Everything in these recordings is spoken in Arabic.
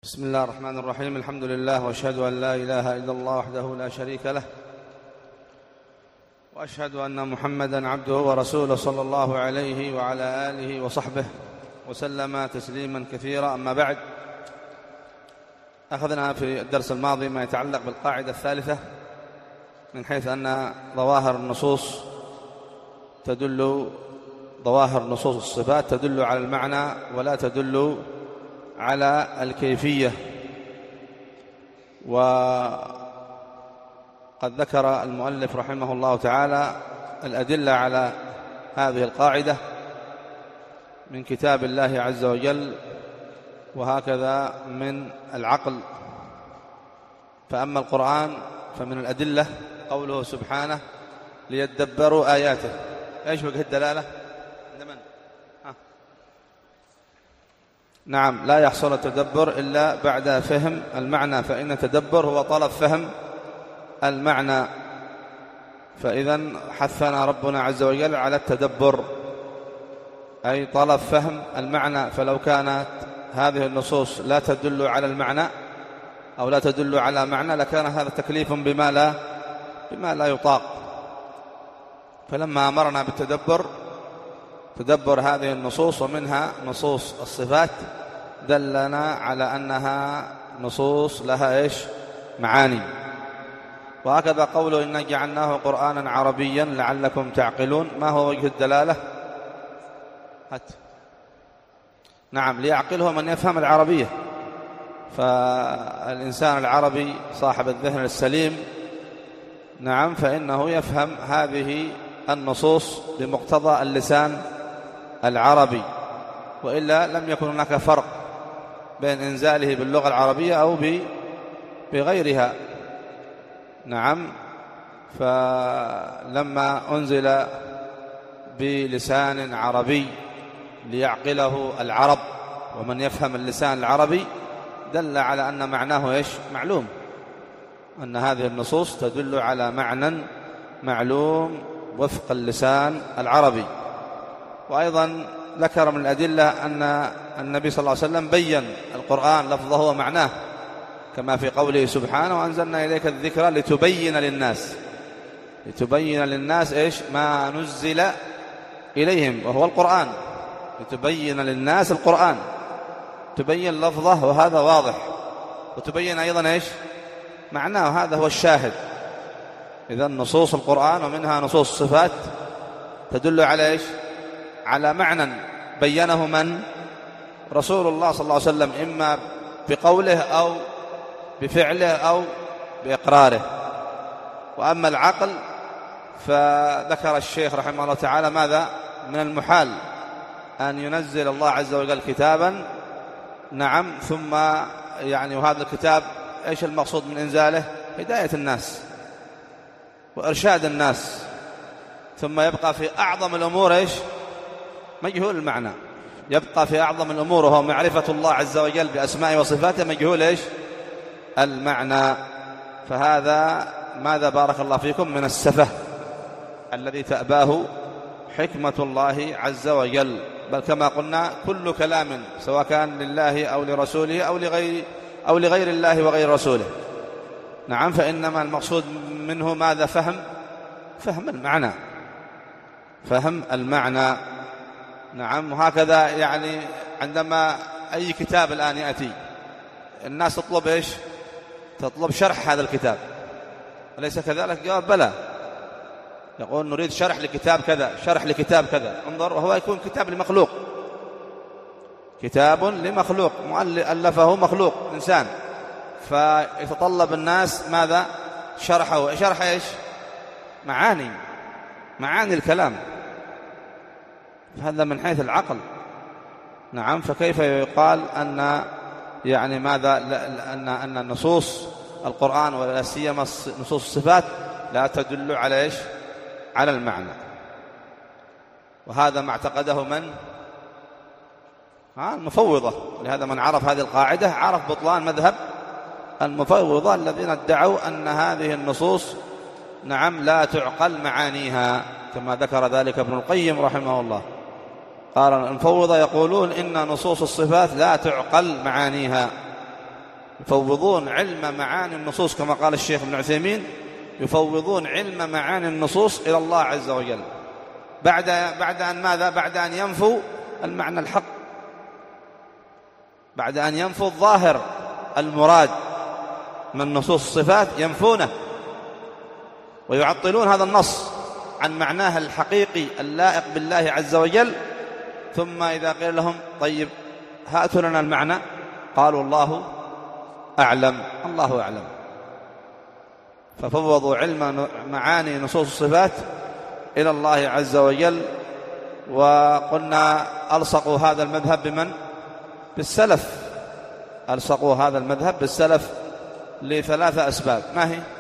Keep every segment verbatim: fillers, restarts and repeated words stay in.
بسم الله الرحمن الرحيم. الحمد لله، وأشهد أن لا إله إلا الله وحده لا شريك له، وأشهد أن محمدًا عبده ورسوله صلى الله عليه وعلى آله وصحبه وسلم تسليمًا كثيرا. أما بعد، أخذنا في الدرس الماضي ما يتعلق بالقاعدة الثالثة، من حيث أن ظواهر النصوص تدل ظواهر نصوص الصفات تدل على المعنى ولا تدل على الكيفية. وقد ذكر المؤلف رحمه الله تعالى الأدلة على هذه القاعدة من كتاب الله عز وجل، وهكذا من العقل. فأما القرآن فمن الأدلة قوله سبحانه ليدبروا آياته. إيش وجه الدلالة؟ نعم، لا يحصل التدبر إلا بعد فهم المعنى، فإن التدبر هو طلب فهم المعنى. فإذا حثنا ربنا عز وجل على التدبر، أي طلب فهم المعنى. فلو كانت هذه النصوص لا تدل على المعنى أو لا تدل على معنى لكان هذا تكليف بما لا بما لا يطاق. فلما أمرنا بالتدبر تدبر هذه النصوص ومنها نصوص الصفات دلنا على أنها نصوص لها إيش؟ معاني. وهكذا قوله إنا جعلناه قرآنا عربيا لعلكم تعقلون. ما هو وجه الدلالة؟ هات. نعم، ليعقله من يفهم العربية. فالإنسان العربي صاحب الذهن السليم، نعم، فإنه يفهم هذه النصوص بمقتضى اللسان العربي، وإلا لم يكن هناك فرق بين إنزاله باللغة العربية أو بغيرها. نعم، فلما أنزل بلسان عربي ليعقله العرب ومن يفهم اللسان العربي دل على أن معناه إيش؟ معلوم، أن هذه النصوص تدل على معنى معلوم وفق اللسان العربي. وأيضا ذكر من الأدلة أن النبي صلى الله عليه وسلم بيّن القرآن لفظه ومعناه، كما في قوله سبحانه وأنزلنا إليك الذكر لتبين للناس لتبين للناس إيش؟ ما نزل إليهم، وهو القرآن. لتبين للناس القرآن، تبين لفظه وهذا واضح، وتبين أيضا إيش؟ معناه، هذا هو الشاهد. إذن نصوص القرآن ومنها نصوص الصفات تدل على إيش؟ على معنى بينه من؟ رسول الله صلى الله عليه وسلم، إما بقوله أو بفعله أو بإقراره. وأما العقل فذكر الشيخ رحمه الله تعالى ماذا؟ من المحال أن ينزل الله عز وجل كتابا، نعم، ثم يعني وهذا الكتاب إيش المقصود من إنزاله؟ هداية الناس وإرشاد الناس، ثم يبقى في أعظم الأمور إيش؟ مجهول المعنى. يبقى في أعظم الأمور وهو معرفة الله عز وجل بأسمائه وصفاته مجهول إيش؟ المعنى. فهذا ماذا بارك الله فيكم من السفه الذي تأباه حكمة الله عز وجل. بل كما قلنا كل كلام سواء كان لله أو لرسوله أو لغير أو لغير الله وغير رسوله، نعم، فإنما المقصود منه ماذا؟ فهم فهم المعنى فهم المعنى نعم. وهكذا يعني عندما أي كتاب الآن يأتي الناس تطلب إيش؟ تطلب شرح هذا الكتاب، أليس كذلك؟ جواب بلى. يقول نريد شرح لكتاب كذا، شرح لكتاب كذا. انظر، وهو يكون كتاب لمخلوق، كتاب لمخلوق ألفه مخلوق إنسان، فيتطلب الناس ماذا؟ شرحه. شرح إيش؟ معاني معاني الكلام. هذا من حيث العقل، نعم. فكيف يقال أن يعني ماذا؟ أن أن نصوص القرآن ولا سيما نصوص الصفات لا تدل على إيش؟ على المعنى. وهذا ما اعتقده من؟ ها المفوضة. لهذا من عرف هذه القاعدة عرف بطلان مذهب المفوضة الذين ادعوا أن هذه النصوص، نعم، لا تعقل معانيها، كما ذكر ذلك ابن القيم رحمه الله. قال المفوضة يقولون إن نصوص الصفات لا تعقل معانيها، يفوضون علم معاني النصوص كما قال الشيخ ابن عثيمين، يفوضون علم معاني النصوص إلى الله عز وجل بعد بعد أن ماذا؟ بعد أن ينفوا المعنى الحق، بعد أن ينفوا الظاهر المراد من نصوص الصفات ينفونه ويعطلون هذا النص عن معناه الحقيقي اللائق بالله عز وجل. ثم إذا قيل لهم طيب هاتوا لنا المعنى، قالوا الله أعلم، الله أعلم. ففوضوا علم معاني نصوص الصفات إلى الله عز وجل. وقلنا ألصقوا هذا المذهب بمن؟ بالسلف، ألصقوا هذا المذهب بالسلف لثلاثة أسباب. ما هي؟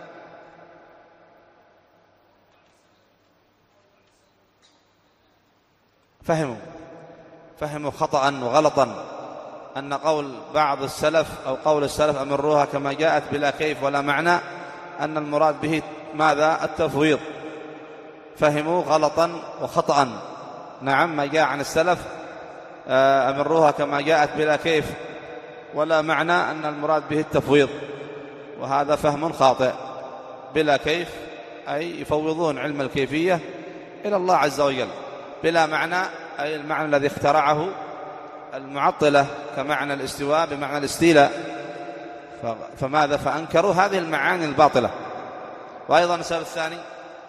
فهموا فهموا خطأ وغلطا أن قول بعض السلف أو قول السلف أمروها كما جاءت بلا كيف ولا معنى أن المراد به ماذا؟ التفويض. فهموا غلطا وخطأ. نعم، ما جاء عن السلف أمروها كما جاءت بلا كيف ولا معنى أن المراد به التفويض، وهذا فهم خاطئ. بلا كيف أي يفوضون علم الكيفية إلى الله عز وجل، بلا معنى أي المعنى الذي اخترعه المعطلة كمعنى الاستواء بمعنى الاستيلاء. فماذا؟ فأنكروا هذه المعاني الباطلة. وأيضا السبب الثاني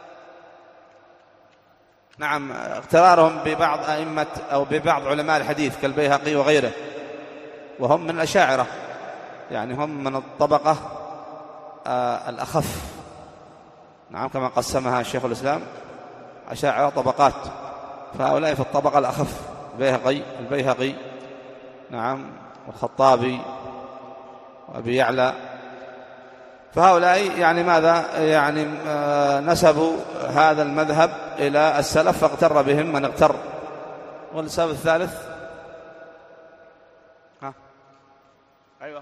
نعم اقترارهم ببعض أئمة أو ببعض علماء الحديث كالبيهقي وغيره، وهم من الأشاعرة، يعني هم من الطبقة آه الأخف. نعم، كما قسمها شيخ الإسلام أشاعرة طبقات، فهؤلاء في الطبقة الأخف، البيهقي البيهقي نعم والخطابي وأبي يعلى. فهؤلاء يعني ماذا؟ يعني نسبوا هذا المذهب إلى السلف فاغتر بهم من اغتر. والسبب الثالث ها أيوة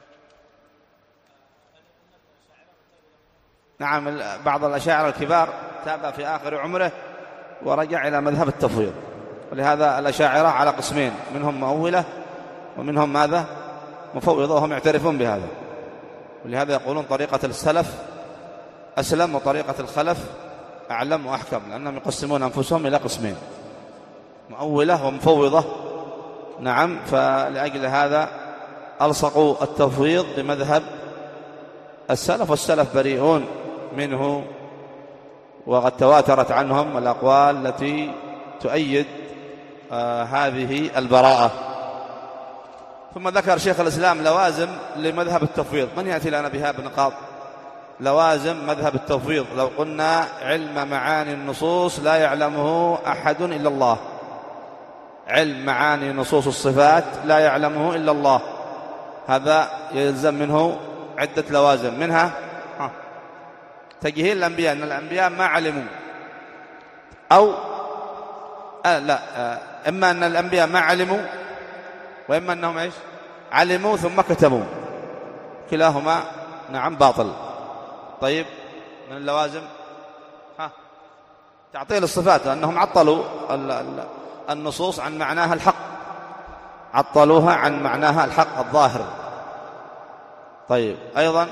نعم بعض الأشاعرة الكبار تاب في آخر عمره ورجع إلى مذهب التفويض. ولهذا الأشاعرة على قسمين، منهم مؤولة ومنهم ماذا؟ مفوضة، وهم يعترفون بهذا. ولهذا يقولون طريقة السلف أسلم وطريقة الخلف أعلم وأحكم، لأنهم يقسمون أنفسهم إلى قسمين، مؤولة ومفوضة. نعم، فلأجل هذا ألصقوا التفويض بمذهب السلف، والسلف بريئون منه، وقد تواترت عنهم الأقوال التي تؤيد آه هذه البراءة. ثم ذكر شيخ الإسلام لوازم لمذهب التفويض. من يأتي لنا بها بنقاط لوازم مذهب التفويض؟ لو قلنا علم معاني النصوص لا يعلمه أحد إلا الله، علم معاني نصوص الصفات لا يعلمه إلا الله، هذا يلزم منه عدة لوازم. منها تجهيل الأنبياء، أن الأنبياء ما علموا، أو آه لا آه إما أن الأنبياء ما علموا، وإما أنهم إيش؟ علموا ثم كتبوا، كلاهما نعم باطل. طيب، من اللوازم ها تعطيل الصفات، أنهم عطلوا النصوص عن معناها الحق، عطلوها عن معناها الحق الظاهر. طيب، أيضا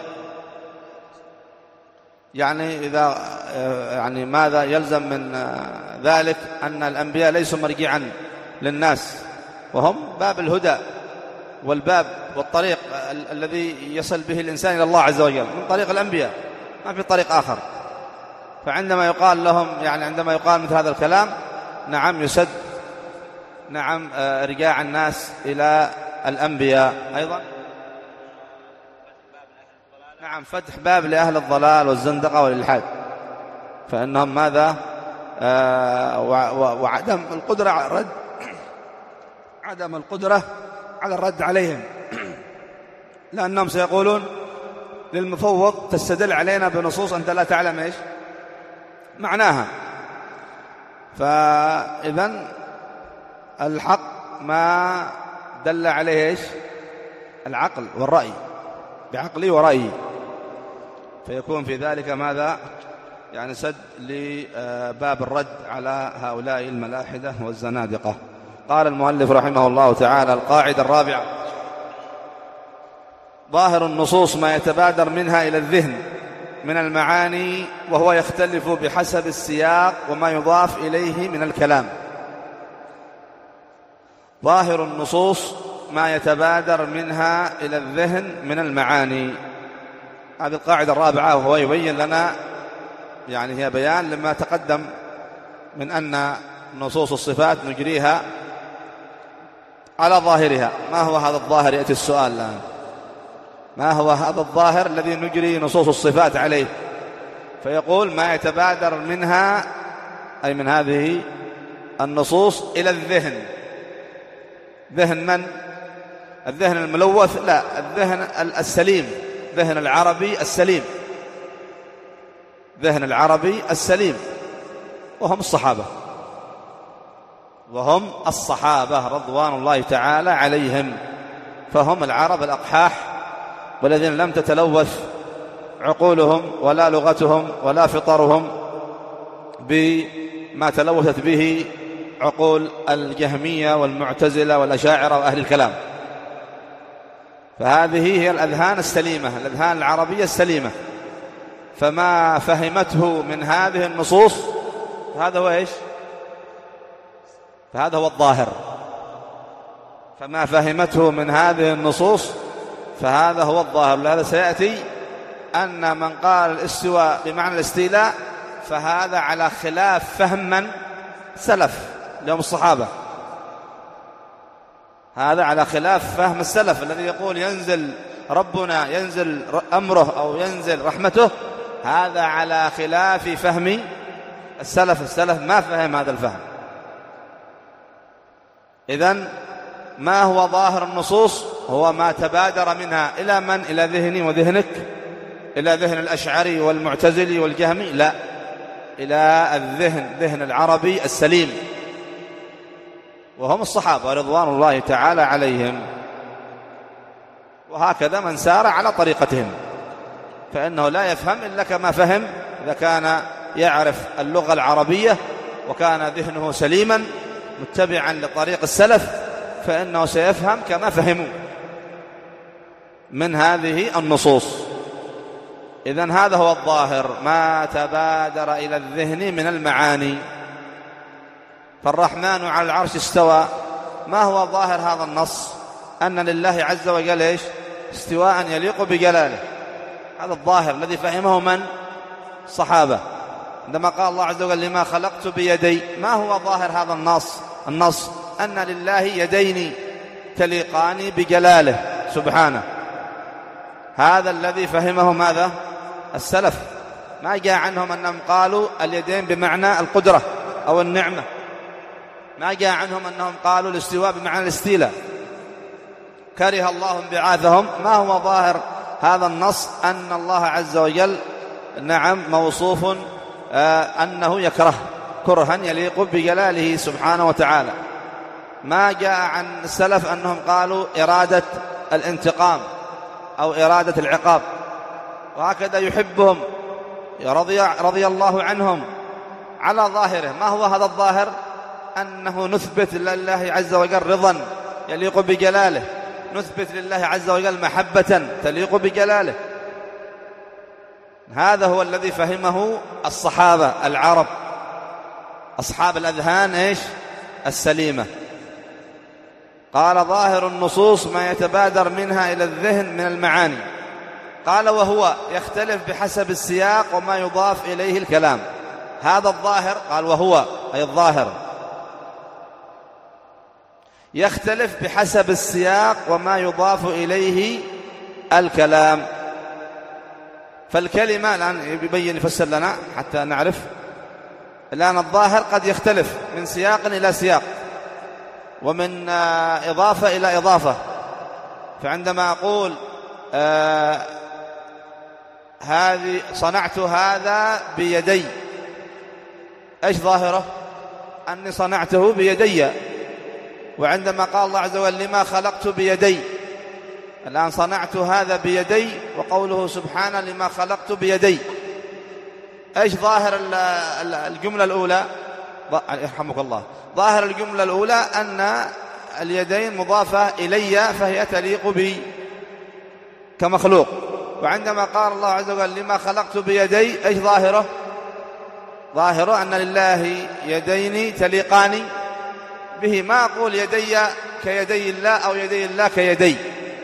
يعني إذا يعني ماذا يلزم من ذلك؟ أن الأنبياء ليسوا مرجعا للناس، وهم باب الهدى والباب والطريق الذي يصل به الإنسان إلى الله عز وجل من طريق الأنبياء، ما في طريق آخر. فعندما يقال لهم يعني عندما يقال مثل هذا الكلام نعم يسد نعم رجاع الناس إلى الأنبياء. أيضا نعم فتح باب لأهل الضلال والزندقة والإلحاد، فإنهم ماذا آه وعدم القدرة على الرد عدم القدرة على الرد عليهم، لأنهم سيقولون للمفوض تستدل علينا بنصوص أنت لا تعلم إيش معناها. فإذن الحق ما دل عليه إيش؟ العقل والرأي، بعقلي ورأيي، فيكون في ذلك ماذا؟ يعني سد لباب الرد على هؤلاء الملاحدة والزنادقة. قال المؤلف رحمه الله تعالى: القاعدة الرابعة: ظاهر النصوص ما يتبادر منها إلى الذهن من المعاني، وهو يختلف بحسب السياق وما يضاف إليه من الكلام. ظاهر النصوص ما يتبادر منها إلى الذهن من المعاني. هذه القاعدة الرابعة، وهو يبين لنا، يعني هي بيان لما تقدم من أن نصوص الصفات نجريها على ظاهرها. ما هو هذا الظاهر؟ يأتي السؤال الآن، ما هو هذا الظاهر الذي نجري نصوص الصفات عليه؟ فيقول ما يتبادر منها، أي من هذه النصوص، إلى الذهن. ذهن من؟ الذهن الملوث؟ لا، الذهن السليم، ذهن العربي السليم، ذهن العربي السليم، وهم الصحابة، وهم الصحابة رضوان الله تعالى عليهم. فهم العرب الأقحاح، والذين لم تتلوث عقولهم ولا لغتهم ولا فطرهم بما تلوثت به عقول الجهمية والمعتزلة والأشاعرة وأهل الكلام. فهذه هي الأذهان السليمة، الأذهان العربية السليمة. فما فهمته من هذه النصوص هذا هو إيش؟ فهذا هو الظاهر. فما فهمته من هذه النصوص فهذا هو الظاهر. لهذا سيأتي أن من قال الاستواء بمعنى الاستيلاء فهذا على خلاف فهم من؟ سلف لهم الصحابة. هذا على خلاف فهم السلف الذي يقول ينزل ربنا، ينزل أمره أو ينزل رحمته. هذا على خلاف فهم السلف. السلف ما فهم هذا الفهم. إذن ما هو ظاهر النصوص؟ هو ما تبادر منها إلى من؟ إلى ذهني وذهنك، إلى ذهن الأشعري والمعتزلي والجهمي؟ لا، إلى الذهن، ذهن العربي السليم، وهم الصحابة رضوان الله تعالى عليهم. وهكذا من سار على طريقتهم، فإنه لا يفهم إلا كما فهم إذا كان يعرف اللغة العربية وكان ذهنه سليما متبعا لطريق السلف، فإنه سيفهم كما فهموا من هذه النصوص. إذن هذا هو الظاهر، ما تبادر إلى الذهن من المعاني. فالرحمن على العرش استوى، ما هو ظاهر هذا النص؟ أن لله عز وجل إيش؟ استواء يليق بجلاله. هذا الظاهر الذي فهمه من؟ الصحابة. عندما قال الله عز وجل لما خلقت بيدي، ما هو ظاهر هذا النص؟ النص أن لله يدين تليقان بجلاله سبحانه. هذا الذي فهمه ماذا؟ السلف. ما جاء عنهم أنهم قالوا اليدين بمعنى القدرة أو النعمة، ما جاء عنهم أنهم قالوا الاستواء بمعنى الاستيلاء. كره الله انبعاثهم. ما هو ظاهر هذا النص؟ أن الله عز وجل نعم موصوف آه أنه يكره كرها يليق بجلاله سبحانه وتعالى. ما جاء عن السلف أنهم قالوا إرادة الانتقام أو إرادة العقاب. وهكذا يحبهم رضي, رضي الله عنهم على ظاهره. ما هو هذا الظاهر؟ أنه نثبت لله عز وجل رضا يليق بجلاله، نثبت لله عز وجل محبة تليق بجلاله. هذا هو الذي فهمه الصحابة العرب، أصحاب الأذهان إيش؟ السليمة. قال ظاهر النصوص ما يتبادر منها إلى الذهن من المعاني. قال وهو يختلف بحسب السياق وما يضاف إليه الكلام. هذا الظاهر، قال وهو أي الظاهر، يختلف بحسب السياق وما يضاف إليه الكلام. فالكلمة الآن يبين يفسر لنا حتى نعرف. الآن الظاهر قد يختلف من سياق إلى سياق ومن إضافة إلى إضافة. فعندما أقول آه هذه صنعت هذا بيدي، إيش ظاهره؟ أني صنعته بيدي. وعندما قال الله عز وجل لما خلقت بيدي، الآن صنعت هذا بيدي، وقوله سبحانه لما خلقت بيدي، إيش ظاهر الجملة الأولى؟ يرحمك الله. ظاهر الجملة الأولى أن اليدين مضافة إلي فهي تليق بي. كمخلوق. وعندما قال الله عز وجل لما خلقت بيدي، ايش ظاهره؟ ظاهره أن لله يدين تليقان به. ما أقول يدي كيدي الله أو يدي الله كيدي،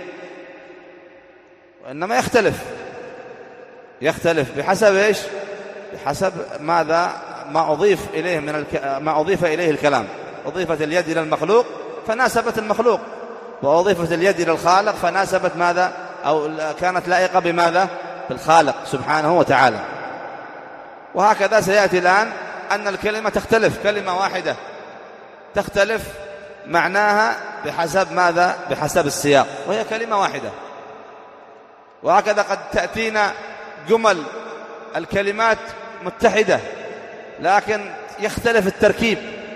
وإنما يختلف يختلف بحسب إيش؟ بحسب ماذا؟ ما أضيف إليه من الك... ما أضيف إليه الكلام. أضيفت اليد إلى المخلوق فناسبت المخلوق، وأضيفت اليد إلى الخالق فناسبت ماذا؟ أو كانت لائقة بماذا؟ بالخالق سبحانه وتعالى. وهكذا سيأتي الآن أن الكلمة تختلف، كلمة واحدة تختلف معناها بحسب ماذا؟ بحسب السياق، وهي كلمة واحدة. وهكذا قد تأتينا جمل الكلمات متحدة لكن يختلف التركيب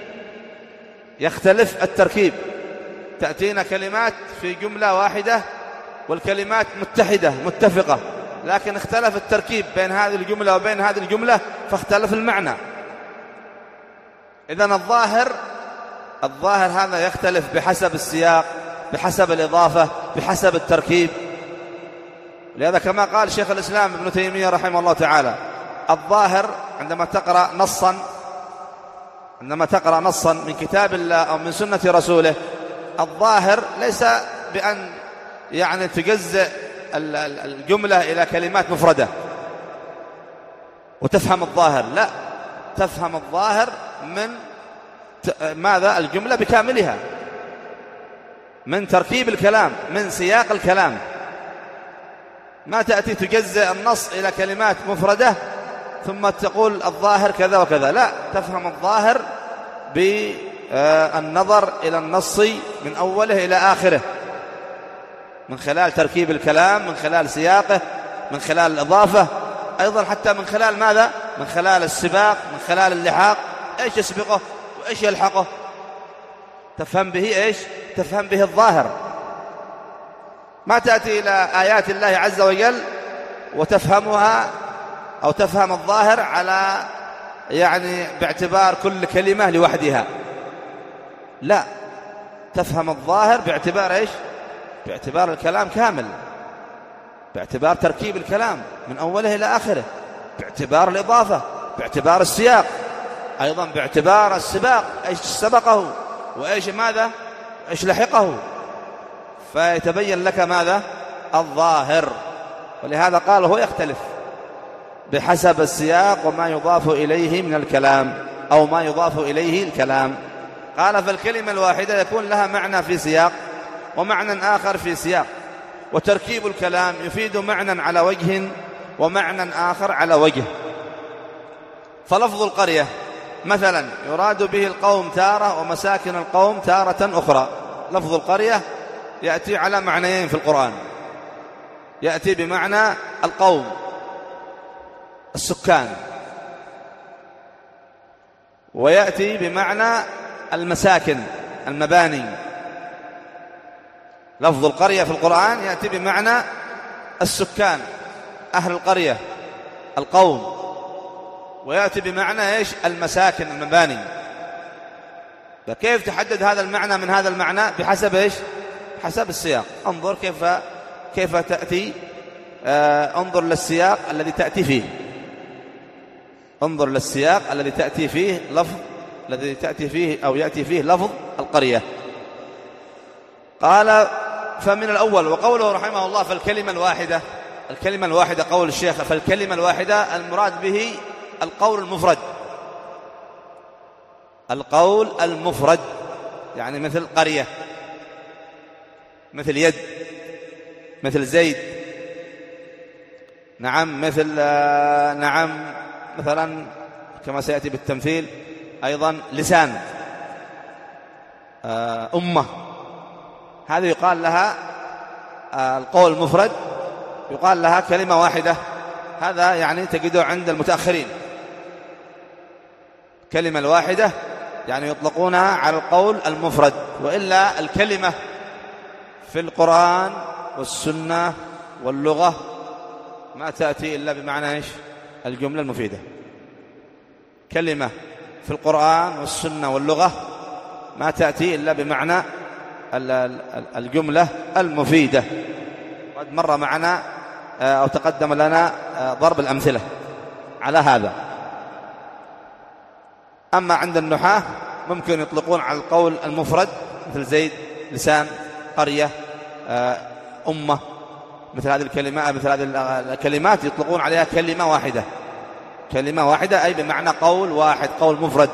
يختلف التركيب تأتينا كلمات في جملة واحدة والكلمات متحدة متفقة، لكن اختلف التركيب بين هذه الجملة وبين هذه الجملة فاختلف المعنى. إذن الظاهر الظاهر هذا يختلف بحسب السياق، بحسب الإضافة، بحسب التركيب. لهذا كما قال شيخ الإسلام ابن تيمية رحمه الله تعالى: الظاهر عندما تقرأ نصا عندما تقرأ نصا من كتاب الله أو من سنة رسوله، الظاهر ليس بأن يعني تجزئ الجملة إلى كلمات مفردة وتفهم الظاهر، لا، تفهم الظاهر من ماذا؟ الجملة بكاملها، من تركيب الكلام، من سياق الكلام. ما تأتي تجزئ النص إلى كلمات مفردة ثم تقول الظاهر كذا وكذا، لا، تفهم الظاهر بالنظر إلى النص من أوله إلى آخره، من خلال تركيب الكلام، من خلال سياقه، من خلال الإضافة، أيضا حتى من خلال ماذا؟ من خلال السباق، من خلال اللحاق، إيش يسبقه وإيش يلحقه، تفهم به إيش؟ تفهم به الظاهر. ما تأتي إلى آيات الله عز وجل وتفهمها أو تفهم الظاهر على يعني باعتبار كل كلمة لوحدها، لا، تفهم الظاهر باعتبار إيش؟ باعتبار الكلام كامل، باعتبار تركيب الكلام من أوله إلى آخره، باعتبار الإضافة، باعتبار السياق، أيضا باعتبار السباق، إيش سبقه وإيش ماذا؟ إيش لحقه، فيتبين لك ماذا؟ الظاهر. ولهذا قال هو يختلف بحسب السياق وما يضاف إليه من الكلام أو ما يضاف إليه الكلام. قال فالكلمة الواحدة يكون لها معنى في سياق ومعنى آخر في سياق، وتركيب الكلام يفيد معنى على وجه ومعنى آخر على وجه. فلفظ القرية مثلا يراد به القوم تارة ومساكن القوم تارة أخرى. لفظ القرية يأتي على معنيين في القرآن، يأتي بمعنى القوم السكان، ويأتي بمعنى المساكن المباني. لفظ القرية في القرآن يأتي بمعنى السكان، أهل القرية، القوم، ويأتي بمعنى إيش؟ المساكن المباني. فكيف تحدد هذا المعنى من هذا المعنى؟ بحسب إيش؟ حسب السياق. انظر كيف كيف تأتي، آه انظر للسياق الذي تأتي فيه، انظر للسياق الذي تأتي فيه لفظ الذي تأتي فيه أو يأتي فيه لفظ القرية. قال فمن الأول، وقوله رحمه الله فالكلمة الواحدة، الكلمة الواحدة قول الشيخ فالكلمة الواحدة المراد به القول المفرد، القول المفرد، يعني مثل قرية، مثل يد، مثل زيد، نعم، مثل آه نعم مثلا كما سيأتي بالتمثيل أيضا لسان، آه أمة، هذه يقال لها آه القول المفرد، يقال لها كلمة واحدة. هذا يعني تجده عند المتأخرين، كلمة الواحدة يعني يطلقونها على القول المفرد. وإلا الكلمة في القرآن والسنة واللغة ما تأتي إلا بمعنى إيش؟ الجملة المفيدة. كلمة في القرآن والسنة واللغة ما تأتي إلا بمعنى الجملة المفيدة. وقد مر معنا أو تقدم لنا ضرب الأمثلة على هذا. أما عند النحاة ممكن يطلقون على القول المفرد مثل زيد، لسان، قرية، أمة، مثل هذه الكلمات مثل هذه الكلمات يطلقون عليها كلمة واحدة، كلمة واحدة أي بمعنى قول واحد، قول مفرد.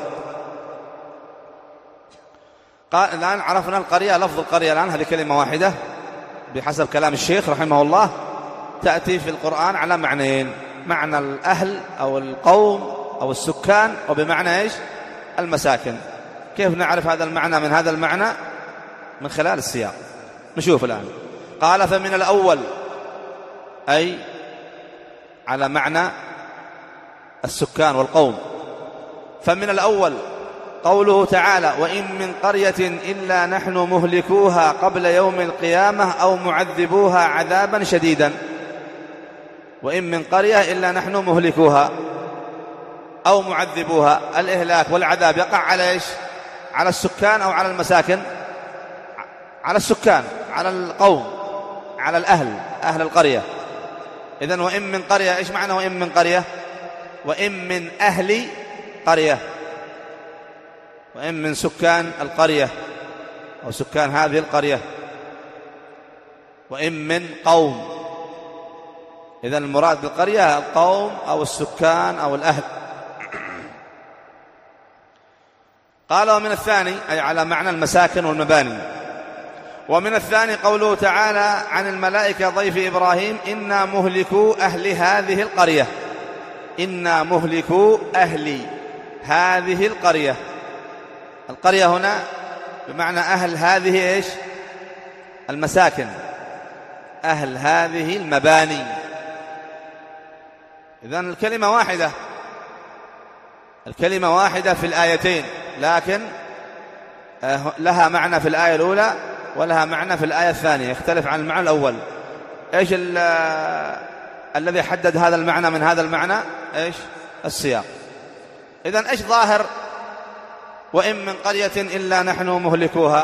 قال الآن عرفنا القرية، لفظ القرية الآن هذه كلمة واحدة بحسب كلام الشيخ رحمه الله، تأتي في القرآن على معنيين: معنى الأهل أو القوم أو السكان، وبمعنى إيش؟ المساكن. كيف نعرف هذا المعنى من هذا المعنى؟ من خلال السياق. نشوف الآن. قال فمن الأول أي على معنى السكان والقوم. فمن الأول قوله تعالى: وإن من قرية إلا نحن مهلكوها قبل يوم القيامة أو معذبوها عذابا شديدا. وإن من قرية إلا نحن مهلكوها أو معذبوها، الإهلاك والعذاب يقع على إيش؟ على السكان أو على المساكن؟ على السكان، على القوم، على الأهل، أهل القرية. إذن وإن من قرية، إيش معنى وإن من قرية؟ وإن من أهل قرية، وإن من سكان القرية أو سكان هذه القرية، وإن من قوم. إذن المراد بالقرية القوم أو السكان أو الأهل. قال ومن الثاني أي على معنى المساكن والمباني. ومن الثاني قوله تعالى عن الملائكة ضيف إبراهيم: إنا مهلكو أهل هذه القرية. إنا مهلكو أهل هذه القرية. القرية هنا بمعنى أهل هذه إيش؟ المساكن، أهل هذه المباني. إذن الكلمة واحدة، الكلمة واحدة في الآيتين، لكن لها معنى في الآية الأولى ولها معنى في الآية الثانية، يختلف عن المعنى الأول. إيش الذي حدد هذا المعنى من هذا المعنى؟ إيش؟ السياق. إذن إيش ظاهر وإن من قرية إلا نحن مهلكوها؟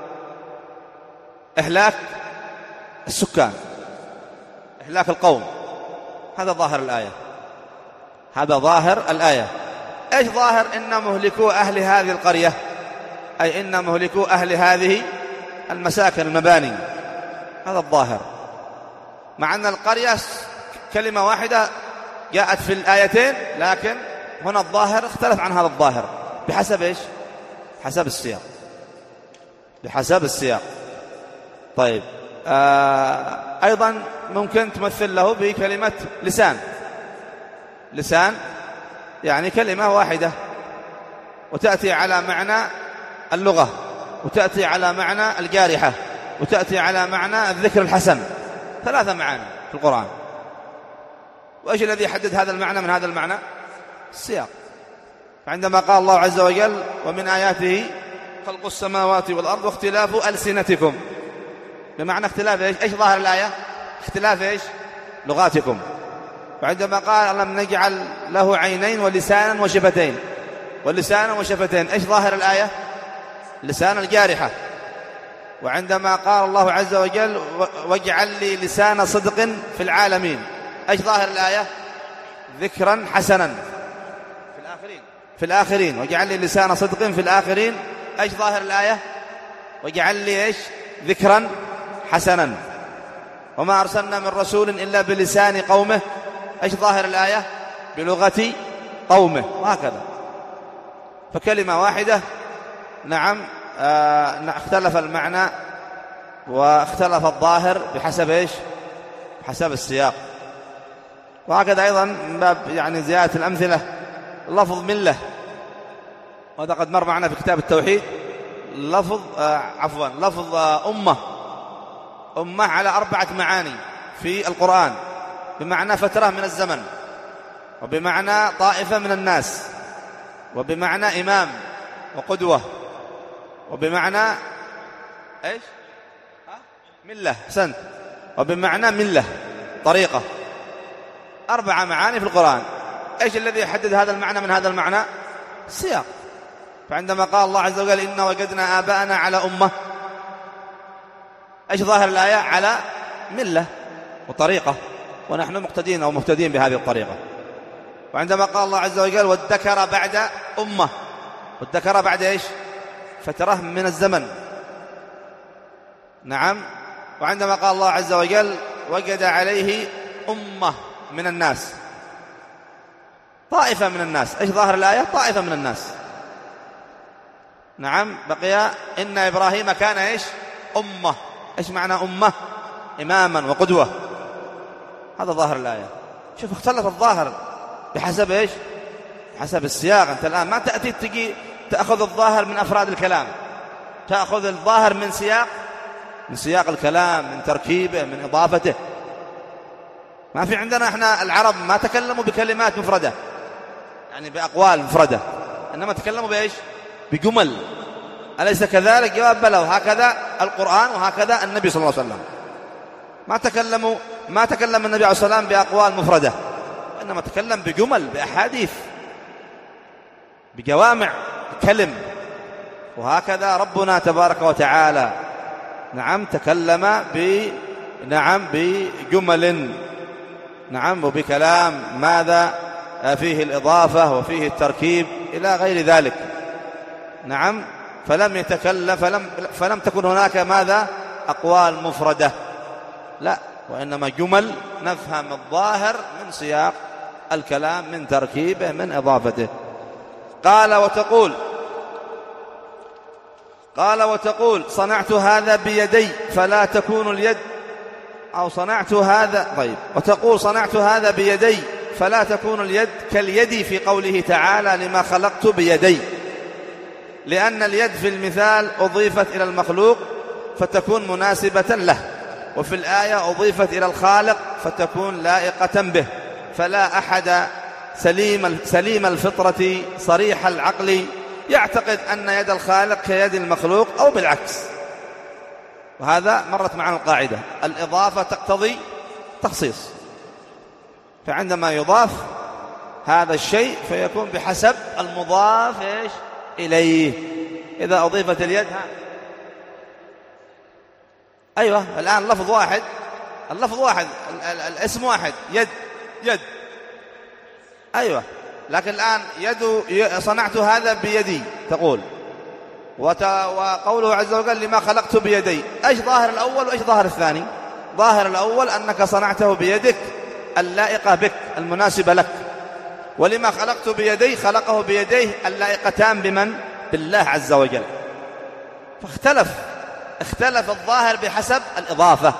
إهلاك السكان، إهلاك القوم، هذا ظاهر الآية، هذا ظاهر الآية. إيش ظاهر إن مهلكو أهل هذه القرية؟ أي إن مهلكو أهل هذه المساكن المباني، هذا الظاهر. مع أن القرية كلمة واحدة جاءت في الآيتين، لكن هنا الظاهر اختلف عن هذا الظاهر بحسب إيش؟ حسب السياق، بحسب السياق. طيب آه أيضا ممكن تمثل له بكلمة لسان. لسان يعني كلمة واحدة، وتأتي على معنى اللغة، وتأتي على معنى الجارحة، وتأتي على معنى الذكر الحسن، ثلاثة معاني في القرآن. وإيش الذي يحدد هذا المعنى من هذا المعنى؟ السياق. فعندما قال الله عز وجل: ومن آياته خلق السماوات والأرض واختلاف ألسنتكم، بمعنى اختلاف إيش؟ إيش ظاهر الآية؟ اختلاف إيش؟ لغاتكم. وعندما قال: لم نجعل له عينين ولسانا وشفتين، ولسانا وشفتين، إيش ظاهر الآية؟ لسان الجارحة. وعندما قال الله عز وجل: واجعل لي لسان صدق في العالمين، إيش ظاهر الآية؟ ذكرا حسنا في الآخرين، في الآخرين، واجعل لي لسان صدق في الآخرين، إيش ظاهر الآية؟ واجعل لي إيش؟ ذكرا حسنا. وما أرسلنا من رسول إلا بلسان قومه، إيش ظاهر الآية؟ بلغة قومه، وهكذا. فكلمة واحدة نعم آه اختلف المعنى واختلف الظاهر بحسب إيش؟ بحسب السياق. وهكذا أيضا من باب يعني زيادة الأمثلة لفظ ملة، وهذا قد مر معنا في كتاب التوحيد. لفظ آه عفوا لفظ آه أمة، أمة على أربعة معاني في القرآن، بمعنى فترة من الزمن، وبمعنى طائفة من الناس، وبمعنى إمام وقدوة، وبمعنى إيش؟ ملة، سنت، وبمعنى ملة، طريقة. أربع معاني في القرآن. إيش الذي يحدد هذا المعنى من هذا المعنى؟ السياق. فعندما قال الله عز وجل: إنا وجدنا آباءنا على أمة، إيش ظاهر الآية؟ على ملة، وطريقة، ونحن مقتدين أو مهتدين بهذه الطريقة. وعندما قال الله عز وجل وادكر بعد أمة، وادكر بعد إيش؟ فترة من الزمن. نعم. وعندما قال الله عز وجل وجد عليه أمة من الناس، طائفة من الناس. إيش ظاهر الآية؟ طائفة من الناس. نعم. بقي إن إبراهيم كان إيش؟ أمة. إيش معنى أمة؟ إماما وقدوة. هذا ظاهر الآية. شوف اختلف الظاهر بحسب إيش؟ حسب السياق. أنت الآن ما تأتي تجي تأخذ الظاهر من أفراد الكلام، تأخذ الظاهر من سياق من سياق الكلام، من تركيبه، من إضافته. ما في عندنا احنا العرب ما تكلموا بكلمات مفردة، يعني بأقوال مفردة، إنما تكلموا بإيش؟ بجمل. أليس كذلك؟ جواب بلى. وهكذا القرآن وهكذا النبي صلى الله عليه وسلم. ما تكلموا ما تكلم النبي عليه الصلاة والسلام بأقوال مفردة، إنما تكلم بجمل، بأحاديث، بجوامع كلم. وهكذا ربنا تبارك وتعالى نعم تكلم ب نعم بجمل، نعم، وبكلام ماذا فيه الإضافة وفيه التركيب إلى غير ذلك. نعم. فلم يتكلم فلم فلم تكن هناك ماذا أقوال مفردة، لا، وإنما جمل نفهم الظاهر من سياق الكلام، من تركيبه، من إضافته. قال وتقول قال وتقول صنعت هذا بيدي فلا تكون اليد، أو صنعت هذا طيب وتقول صنعت هذا بيدي فلا تكون اليد كاليد في قوله تعالى لما خلقت بيدي، لأن اليد في المثال أضيفت إلى المخلوق فتكون مناسبة له، وفي الآية أضيفت إلى الخالق فتكون لائقة به. فلا أحد سليم سليم الفطرة صريح العقل يعتقد أن يد الخالق كيد المخلوق أو بالعكس. وهذا مرت معنا القاعدة، الإضافة تقتضي تخصيص، فعندما يضاف هذا الشيء فيكون بحسب المضاف إيش إليه. إذا أضيفت اليد ها أيوة الآن لفظ واحد، اللفظ واحد، الاسم واحد، يد يد أيوة، لكن الآن يد صنعت هذا بيدي تقول، وقوله عز وجل لما خلقت بيدي، ايش ظاهر الاول وايش ظاهر الثاني؟ ظاهر الاول انك صنعته بيدك اللائقه بك المناسبه لك، ولما خلقت بيدي خلقه بيديه اللائقتان بمن؟ بالله عز وجل. فاختلف اختلف الظاهر بحسب الاضافه.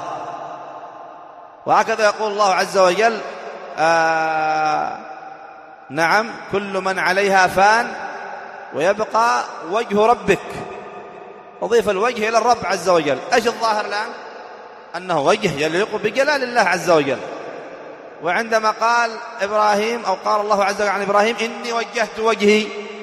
وهكذا يقول الله عز وجل آه نعم كل من عليها فان ويبقى وجه ربك، أضيف الوجه إلى الرب عز وجل. إيش الظاهر الآن؟ أنه وجه يليق بجلال الله عز وجل. وعندما قال إبراهيم أو قال الله عز وجل عن إبراهيم إني وجهت وجهي،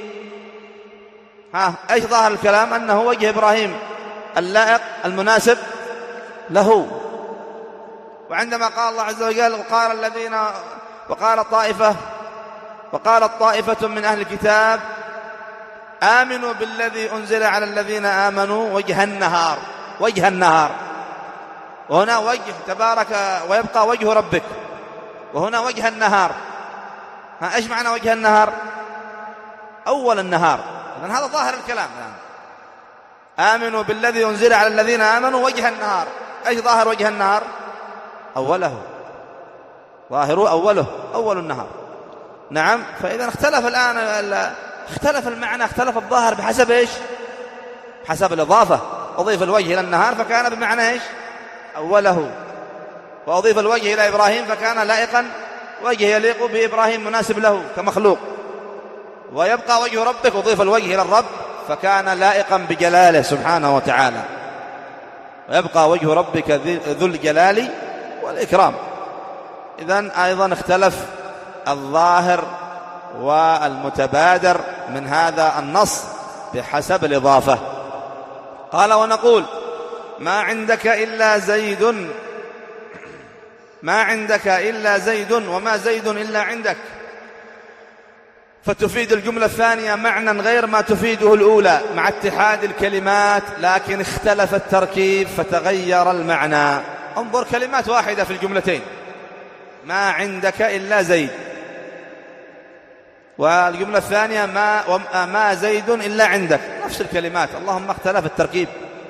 ها إيش ظاهر الكلام؟ أنه وجه إبراهيم اللائق المناسب له. وعندما قال الله عز وجل وقال الذين وقال طائفة وقالت طائفة من أهل الكتاب آمنوا بالذي أنزل على الذين آمنوا وجه النهار، وجه النهار، وهنا وجه تبارك ويبقى وجه ربك، وهنا وجه النهار. ها إيش معنى وجه النهار؟ أول النهار. إذن هذا ظاهر الكلام يعني. آمنوا بالذي أنزل على الذين آمنوا وجه النهار. إيش ظاهر وجه النهار؟ أوله، ظاهره أوله، أول النهار. نعم. فإذا اختلف الآن اختلف المعنى، اختلف الظاهر بحسب إيش؟ حسب الإضافة. أضيف الوجه إلى النهار فكان بمعنى إيش؟ أوله. وأضيف الوجه إلى إبراهيم فكان لائقا، وجه يليق بإبراهيم مناسب له كمخلوق. ويبقى وجه ربك، أضيف الوجه إلى الرب فكان لائقا بجلاله سبحانه وتعالى. ويبقى وجه ربك ذو الجلال والإكرام. إذن أيضا اختلف الظاهر والمتبادر من هذا النص بحسب الإضافة. قال ونقول ما عندك إلا زيد، ما عندك إلا زيد وما زيد إلا عندك، فتفيد الجملة الثانية معنى غير ما تفيده الأولى مع اتحاد الكلمات، لكن اختلف التركيب فتغير المعنى. انظر كلمات واحدة في الجملتين، ما عندك إلا زيد، والجملة الثانية ما, ما زيد إلا عندك، نفس الكلمات، اللهم اختلف التركيب.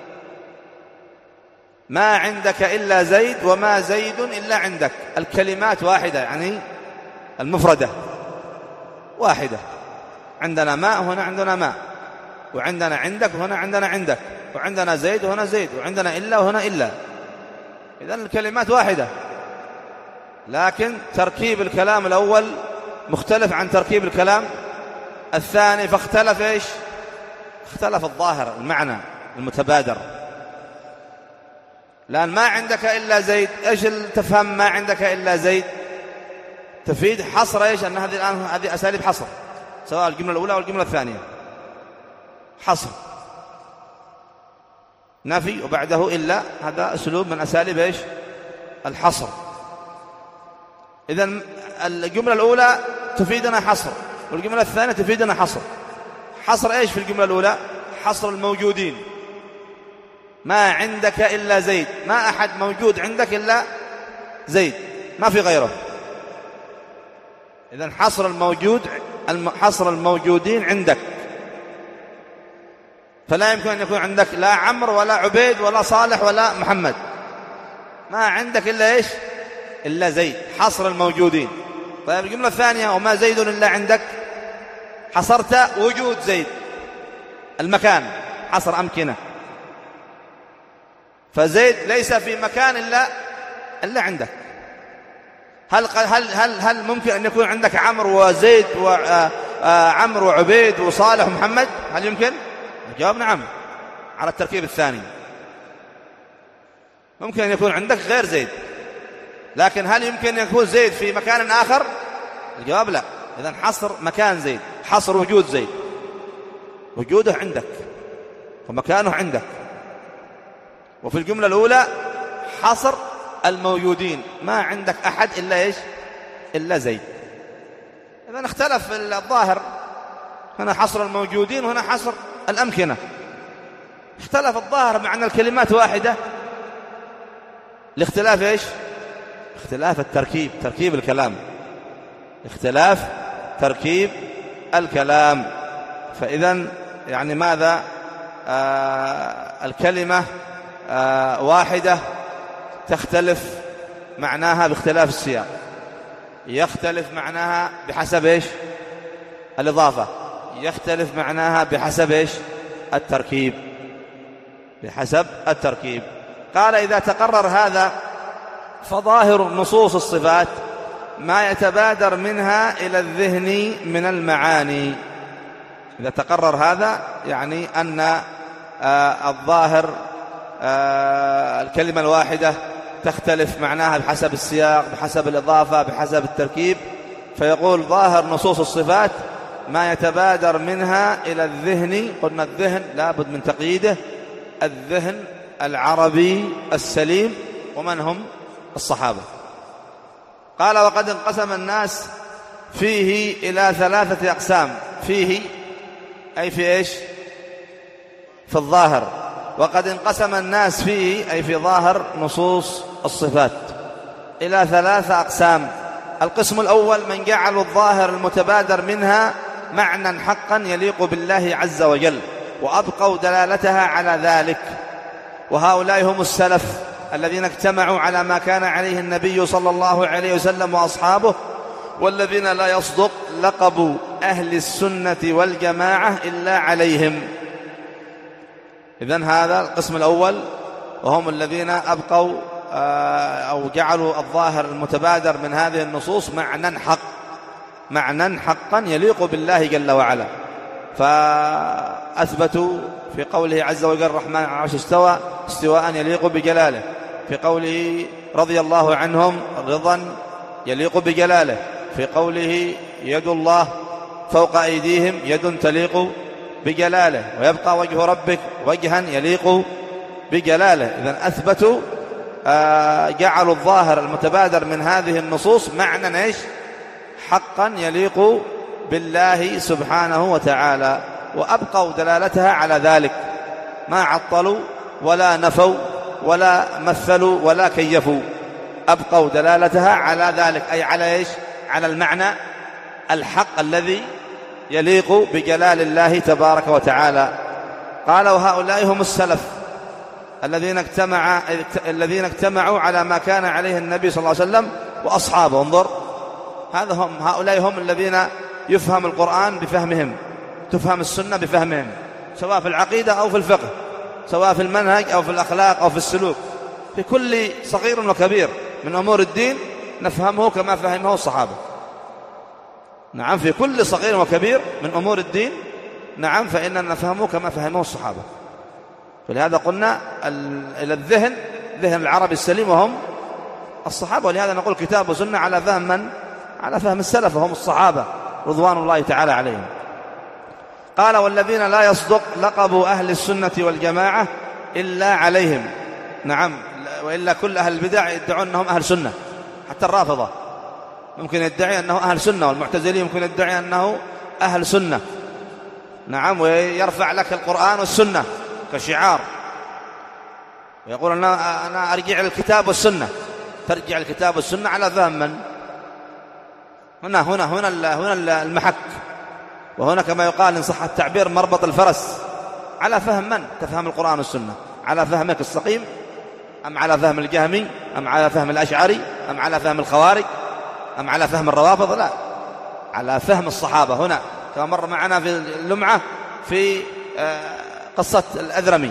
ما عندك إلا زيد وما زيد إلا عندك، الكلمات واحدة، يعني المفردة واحدة. عندنا ماء هنا عندنا ماء، وعندنا عندك وهنا عندنا عندك، وعندنا زيد وهنا زيد، وعندنا إلا وهنا إلا. إذن الكلمات واحدة، لكن تركيب الكلام الأول مختلف عن تركيب الكلام الثاني، فاختلف إيش؟ اختلف الظاهر، المعنى المتبادر. لأن ما عندك إلا زيد، إيش تفهم ما عندك إلا زيد؟ تفيد حصر إيش؟ أن هذه الآن هذه أساليب حصر، سواء الجملة الأولى أو الجملة الثانية، حصر نفي وبعده إلا، هذا أسلوب من أساليب إيش؟ الحصر. إذن الجملة الأولى تفيدنا حصر، والجملة الثانية تفيدنا حصر. حصر إيش في الجملة الأولى؟ حصر الموجودين، ما عندك إلا زيد، ما أحد موجود عندك إلا زيد، ما في غيره. إذن حصر الموجود، حصر الموجودين عندك، فلا يمكن أن يكون عندك لا عمرو ولا عبيد ولا صالح ولا محمد، ما عندك إلا إيش؟ إلا زيد، حصر الموجودين. طيب الجملة الثانية وما زيد إلا عندك، حصرت وجود زيد، المكان، حصر أمكنة، فزيد ليس في مكان إلا إلا عندك. هل هل هل هل ممكن أن يكون عندك عمرو وزيد وعمرو وعبيد وصالح ومحمد؟ هل يمكن؟ الجواب نعم، على التركيب الثاني. ممكن أن يكون عندك غير زيد، لكن هل يمكن أن يكون زيد في مكان آخر؟ الجواب لا. إذن حصر مكان زيد، حصر وجود زيد، وجوده عندك ومكانه عندك. وفي الجملة الأولى حصر الموجودين، ما عندك أحد إلا إيش؟ إلا زيد. إذن اختلف الظاهر، هنا حصر الموجودين وهنا حصر الأمكنة، اختلف الظاهر مع أن الكلمات واحدة، لاختلاف إيش؟ اختلاف التركيب، تركيب الكلام، اختلاف تركيب الكلام. فإذن يعني ماذا؟ آه الكلمة آه واحدة تختلف معناها باختلاف السياق، يختلف معناها بحسب إيش؟ الإضافة، يختلف معناها بحسب إيش؟ التركيب، بحسب التركيب. قال إذا تقرر هذا فظاهر نصوص الصفات ما يتبادر منها إلى الذهن من المعاني. إذا تقرر هذا يعني أن آه الظاهر آه الكلمة الواحدة تختلف معناها بحسب السياق، بحسب الإضافة، بحسب التركيب، فيقول ظاهر نصوص الصفات ما يتبادر منها إلى الذهن. قلنا الذهن لابد من تقييده، الذهن العربي السليم، ومن هم؟ الصحابة. قال وقد انقسم الناس فيه إلى ثلاثة أقسام. فيه أي في إيش؟ في الظاهر. وقد انقسم الناس فيه أي في ظاهر نصوص الصفات إلى ثلاثة أقسام. القسم الأول من جعلوا الظاهر المتبادر منها معنى حقا يليق بالله عز وجل، وأبقوا دلالتها على ذلك، وهؤلاء هم السلف الذين اجتمعوا على ما كان عليه النبي صلى الله عليه وسلم وأصحابه، والذين لا يصدق لقب أهل السنة والجماعة إلا عليهم. إذن هذا القسم الأول، وهم الذين أبقوا أو جعلوا الظاهر المتبادر من هذه النصوص معنى حق، معنى حقا يليق بالله جل وعلا. فأثبتوا في قوله عز وجل الرحمن على العرش استوى استواء يليق بجلاله، في قوله رضي الله عنهم رضا يليق بجلاله، في قوله يد الله فوق أيديهم يد تليق بجلاله، ويبقى وجه ربك وجها يليق بجلاله. إذن أثبتوا آه جعلوا الظاهر المتبادر من هذه النصوص معنى إيش؟ حقا يليق بالله سبحانه وتعالى، وأبقوا دلالتها على ذلك، ما عطلوا ولا نفوا ولا مثلوا ولا كيفوا، أبقوا دلالتها على ذلك، أي على إيش؟ على المعنى الحق الذي يليق بجلال الله تبارك وتعالى. قال وهؤلاء هم السلف الذين اجتمع الذين اجتمعوا على ما كان عليه النبي صلى الله عليه وسلم وأصحابه. انظر، هذا هم هؤلاء هم الذين يفهم القرآن بفهمهم، تفهم السنة بفهمهم، سواء في العقيدة أو في الفقه، سواء في المنهج أو في الأخلاق أو في السلوك، في كل صغير وكبير من أمور الدين نفهمه كما فهمه الصحابة. نعم، في كل صغير وكبير من أمور الدين، نعم، فإننا نفهمه كما فهمه الصحابة. فلهذا قلنا إلى الذهن، ذهن العرب السليم وهم الصحابة، ولهذا نقول كتاب وسنة على فهم من؟ على فهم السلف وهم الصحابة رضوان الله تعالى عليهم. قال والذين لا يصدق لقب أهل السنة والجماعة إلا عليهم. نعم، وإلا كل أهل البدع يدعون أنهم أهل سنة، حتى الرافضة ممكن يدعي أنه أهل سنة، والمعتزلي ممكن يدعي أنه أهل سنة. نعم، ويرفع لك القرآن والسنة كشعار، ويقول أنا, أنا أرجع للكتاب والسنة. ترجع الكتاب والسنة على فهم من؟ هنا هنا هنا هنا المحك، وهنا كما يقال إن صح التعبير مربط الفرس. على فهم من؟ تفهم القرآن والسنة على فهمك السقيم، أم على فهم الجهمي، أم على فهم الأشعري، أم على فهم الخوارج، أم على فهم الروافض؟ لا، على فهم الصحابة. هنا كما مر معنا في اللمعة في قصة الأذرمي،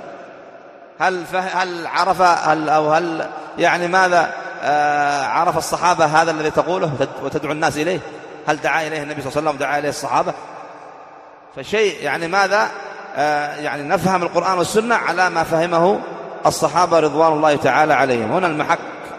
هل هل عرف هل أو هل يعني ماذا عرف الصحابة هذا الذي تقوله وتدعو الناس إليه؟ هل دعا إليه النبي صلى الله عليه وسلم، دعا إليه الصحابة؟ فشيء يعني ماذا يعني نفهم القرآن والسنة على ما فهمه الصحابة رضوان الله تعالى عليهم. هنا المحك.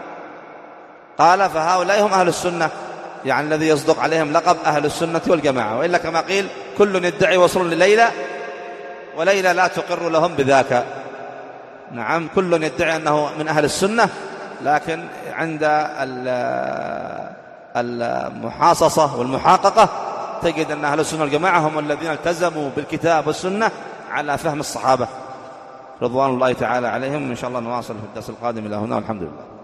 قال فهؤلاء هم أهل السنة، يعني الذي يصدق عليهم لقب أهل السنة والجماعة. وإلا كما قيل كل يدعي وصل لليلى وليلى لا تقر لهم بذاك. نعم، كل يدعي أنه من أهل السنة، لكن عند المحاصصة والمحاققة تجد أن أهل السنة والجماعة هم الذين التزموا بالكتاب والسنة على فهم الصحابة رضوان الله تعالى عليهم. إن شاء الله نواصل في الدرس القادم. إلى هنا والحمد لله.